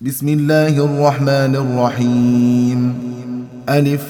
بسم الله الرحمن الرحيم. ألف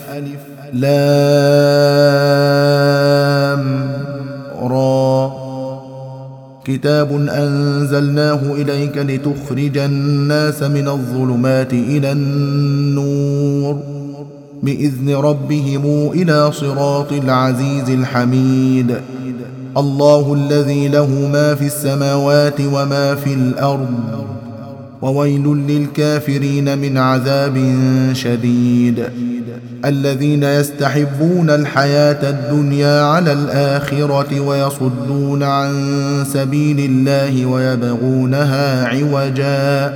لام را. كتاب أنزلناه إليك لتخرج الناس من الظلمات إلى النور بإذن ربهم إلى صراط العزيز الحميد. الله الذي له ما في السماوات وما في الأرض وويل للكافرين من عذاب شديد. الذين يستحبون الحياة الدنيا على الآخرة ويصدون عن سبيل الله ويبغونها عوجا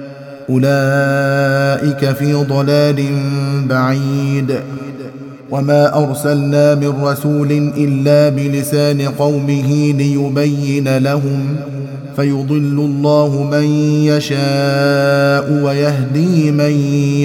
أولئك في ضلال بعيد. وما أرسلنا من رسول إلا بلسان قومه ليبين لهم فيضل الله من يشاء ويهدي من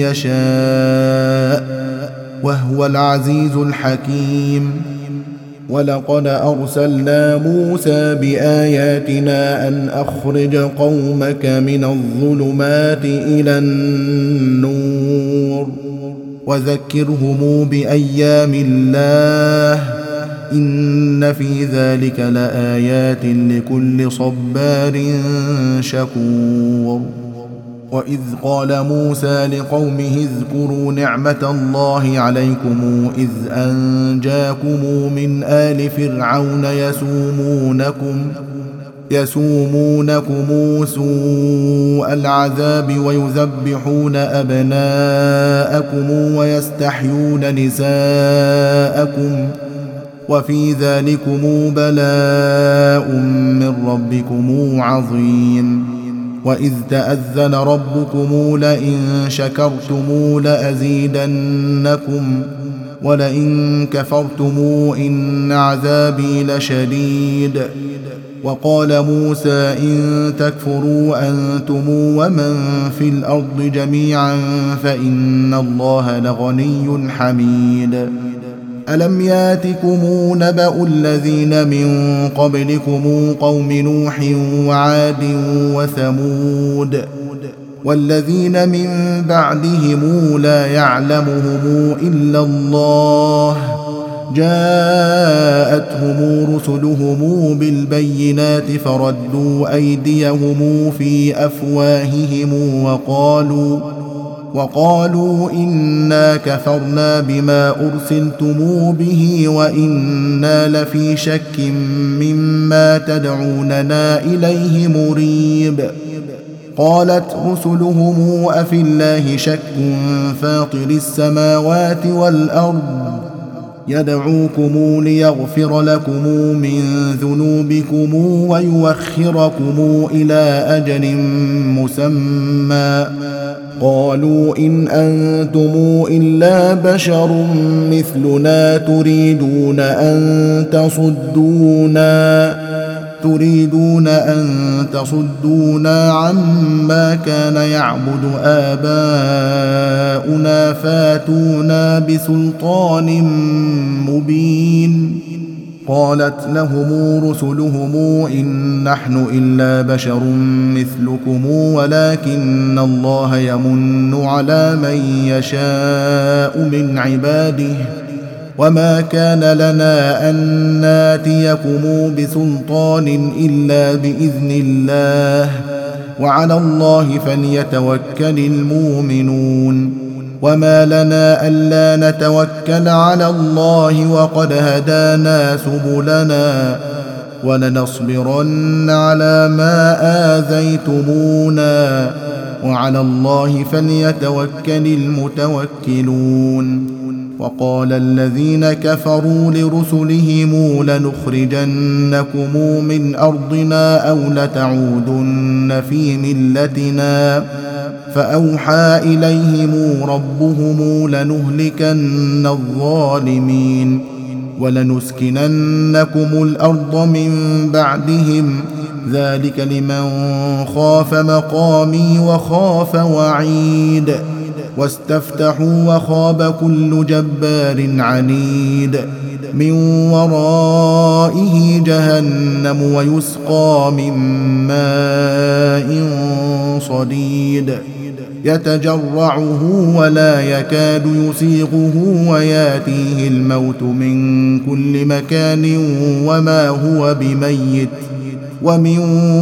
يشاء وهو العزيز الحكيم. ولقد أرسلنا موسى بآياتنا أن أخرج قومك من الظلمات إلى النور وذكرهم بأيام الله إن في ذلك لآيات لكل صبار شكور. وإذ قال موسى لقومه اذكروا نعمة الله عليكم إذ أنجاكم من آل فرعون يسومونكم سوء العذاب ويذبحون أبناءكم ويستحيون نساءكم وفي ذلكم بلاء من ربكم عظيم. وإذ تأذن ربكم لئن شكرتم لأزيدنكم ولئن كفرتم إن عذابي لشديد. وقال موسى إن تكفروا أنتم ومن في الأرض جميعا فإن الله لغني حميد. ألم ياتكم نبأ الذين من قبلكم قوم نوح وعاد وثمود والذين من بعدهم لا يعلمهم إلا الله جاءتهم رسلهم بالبينات فردوا أيديهم في أفواههم وقالوا إنا كفرنا بما أرسلتم به وإنا لفي شك مما تدعوننا إليه مريب. قالت رسلهم أفي الله شك فاطر السماوات والأرض يدعوكم ليغفر لكم من ذنوبكم ويوخركم إلى أجل مسمى قالوا إن أنتم إلا بشر مثلنا تريدون أن تصدونا عما كان يعبد آباؤنا فاتونا بسلطان مبين. قالت لهم رسلهم إن نحن إلا بشر مثلكم ولكن الله يمن على من يشاء من عباده وما كان لنا أن ناتيكم بسلطان إلا بإذن الله وعلى الله فليتوكل المؤمنون. وما لنا ألا نتوكل على الله وقد هدانا سبلنا ولنصبرن على ما آذيتمونا وعلى الله فليتوكل المتوكلون. وقال الذين كفروا لرسلهم لنخرجنكم من أرضنا أو لتعودن في ملتنا فأوحى إليهم ربهم لنهلكن الظالمين ولنسكننكم الأرض من بعدهم ذلك لمن خاف مقامي وخاف وعيد. واستفتحوا وخاب كل جبار عنيد. من ورائه جهنم ويسقى من ماء صديد يتجرعه ولا يكاد يسيغه وياتيه الموت من كل مكان وما هو بميت ومن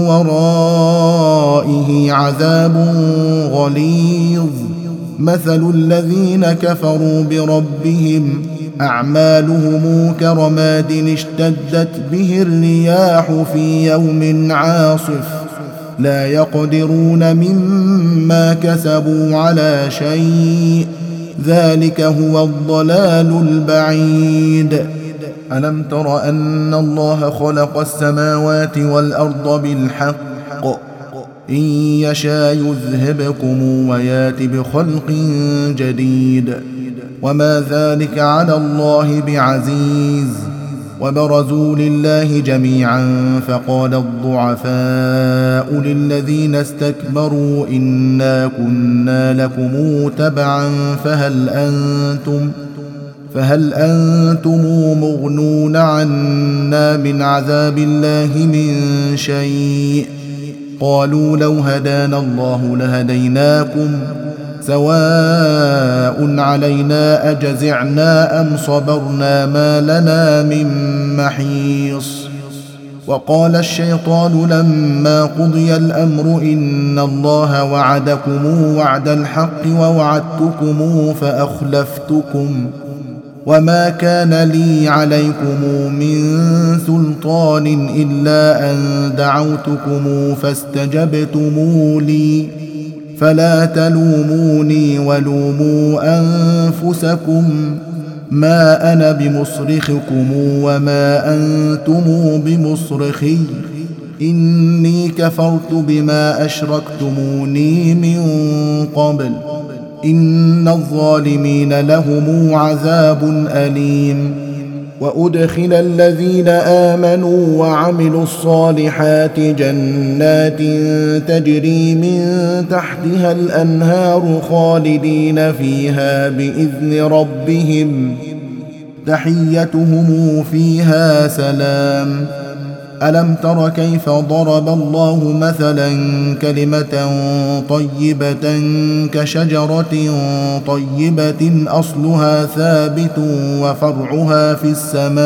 ورائه عذاب غليظ مثل الذين كفروا بربهم أعمالهم كرماد اشتدت به الرياح في يوم عاصف لا يقدرون مما كسبوا على شيء ذلك هو الضلال البعيد ألم تر أن الله خلق السماوات والأرض بالحق إن يشاء يذهبكم ويات بخلق جديد وما ذلك على الله بعزيز وبرزوا لله جميعا فقال الضعفاء للذين استكبروا إنا كنا لكم تبعا فهل أنتم مغنون عنا من عذاب الله من شيء قالوا لو هدانا الله لهديناكم سواء علينا أجزعنا أم صبرنا ما لنا من محيص وقال الشيطان لما قضي الأمر إن الله وعدكم وعد الحق ووعدتكم فأخلفتكم وما كان لي عليكم من سلطان إلا أن دعوتكم فاستجبتم لي فلا تلوموني ولوموا أنفسكم ما أنا بمصرخكم وما أنتم بمصرخي إني كفرت بما أشركتموني من قبل إن الظالمين لهم عذاب أليم وأدخل الذين آمنوا وعملوا الصالحات جنات تجري من تحتها الأنهار خالدين فيها بإذن ربهم تحيتهم فيها سلام ألم تر كيف ضرب الله مثلا كلمة طيبة كشجرة طيبة أصلها ثابت وفرعها في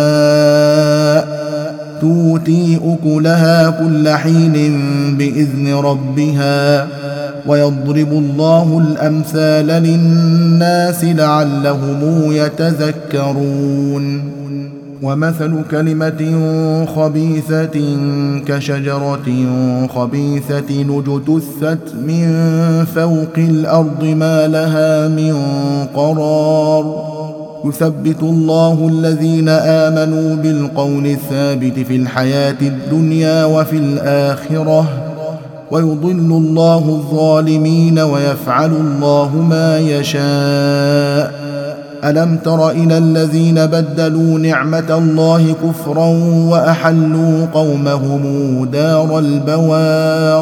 السماء تؤتي أكلها كل حين بإذن ربها ويضرب الله الأمثال للناس لعلهم يتذكرون ومثل كلمة خبيثة كشجرة خبيثة اجتثت من فوق الأرض ما لها من قرار يثبت الله الذين آمنوا بالقول الثابت في الحياة الدنيا وفي الآخرة ويضل الله الظالمين ويفعل الله ما يشاء ألم تر إلى الذين بدلوا نعمة الله كفرا وأحلوا قومهم دار البوار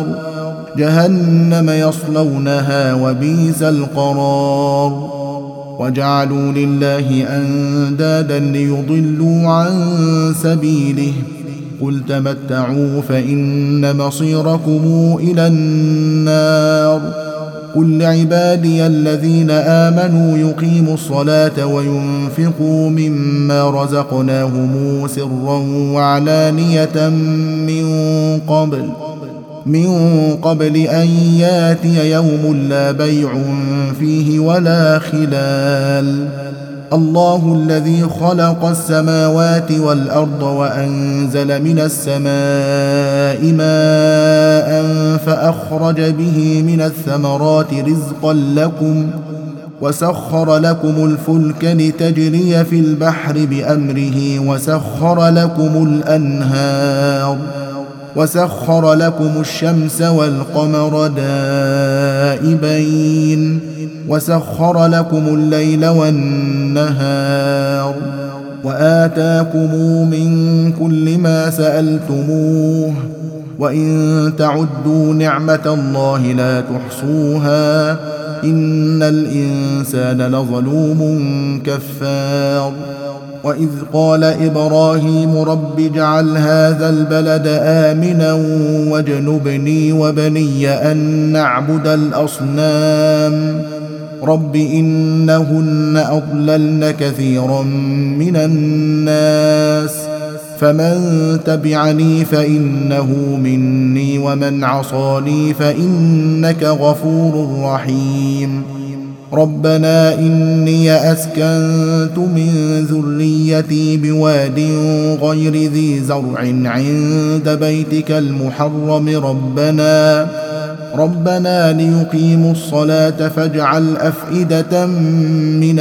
جهنم يصلونها وبئس القرار وجعلوا لله أندادا ليضلوا عن سبيله قل تمتعوا فإن مصيركم إلى النار قل لعبادي الذين آمنوا يقيموا الصلاة وينفقوا مما رزقناهم سرا وعلانية من قبل أن ياتي يوم لا بيع فيه ولا خلال الله الذي خلق السماوات والأرض وأنزل من السماء ماء فأخرج به من الثمرات رزقا لكم وسخر لكم الفلك لتجري في البحر بأمره وسخر لكم الشمس والقمر دائبين وسخر لكم الليل والنهار وآتاكم من كل ما سألتموه وإن تعدوا نعمة الله لا تحصوها إن الإنسان لظلوم كفار وإذ قال إبراهيم رب اجعل هذا البلد آمنا واجنبني وبني أن نعبد الأصنام رب إنهن أضللن كثيرا من الناس فمن تبعني فإنه مني ومن عصاني فإنك غفور رحيم ربنا إني أسكنت من ذريتي بواد غير ذي زرع عند بيتك المحرم ربنا ليقيموا الصلاة فاجعل أفئدة من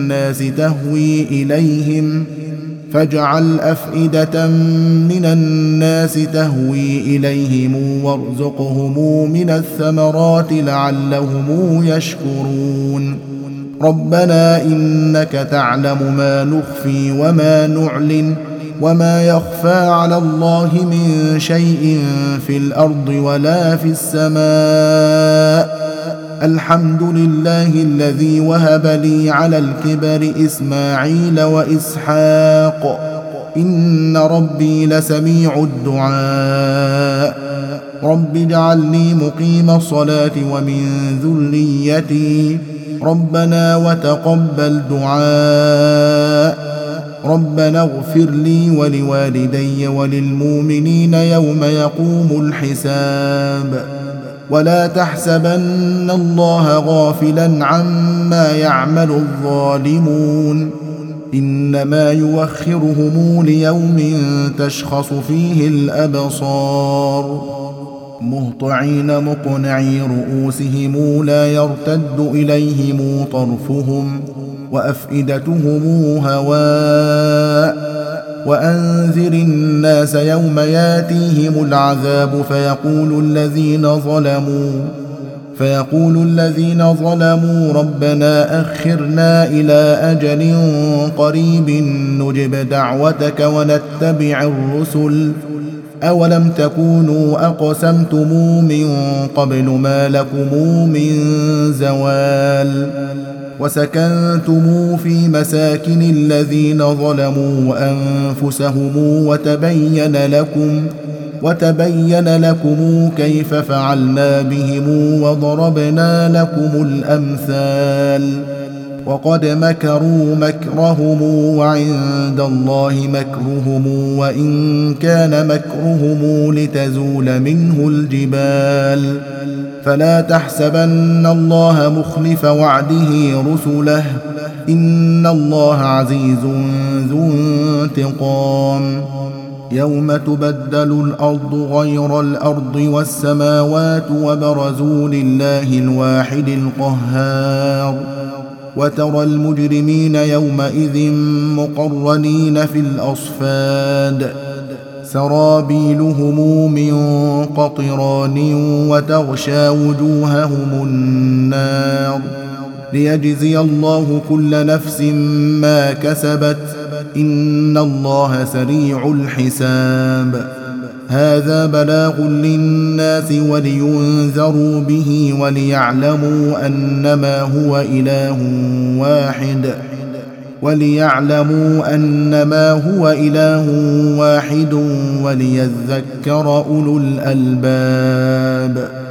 الناس تهوي إليهم وارزقهم من الثمرات لعلهم يشكرون ربنا إنك تعلم ما نخفي وما نعلن وما يخفى على الله من شيء في الأرض ولا في السماء الحمد لله الذي وهب لي على الكبر إسماعيل وإسحاق إن ربي لسميع الدعاء رب اجعلني مقيم الصلاة ومن ذريتي ربنا وتقبل دعاء ربنا اغفر لي ولوالدي وللمؤمنين يوم يقوم الحساب ولا تحسبن الله غافلا عما يعمل الظالمون إنما يوخرهم ليوم تشخص فيه الأبصار مهطعين مقنعي رؤوسهم لا يرتد إليهم طرفهم وأفئدتهم هواء وأنذر الناس يوم ياتيهم العذاب فيقول الذين ظلموا ربنا أخرنا إلى أجل قريب نجب دعوتك ونتبع الرسل أولم تكونوا أقسمتم من قبل ما لكم من زوال وسكنتم في مساكن الذين ظلموا أنفسهم وتبين لكم كيف فعلنا بهم وضربنا لكم الأمثال وقد مكروا مكرهم وعند الله مكرهم وإن كان مكرهم لتزول منه الجبال فلا تحسبن الله مخلف وعده رسله إن الله عزيز ذو انتقام يوم تبدل الأرض غير الأرض والسماوات وبرزوا لله الواحد القهار وترى المجرمين يومئذ مقرنين في الأصفاد سرابيلهم من قطران وتغشى وجوههم النار ليجزي الله كل نفس ما كسبت إن الله سريع الحساب هذا بلاغ للناس ولينذروا به وليعلموا أنما هو إله واحد وليذكر أولو الألباب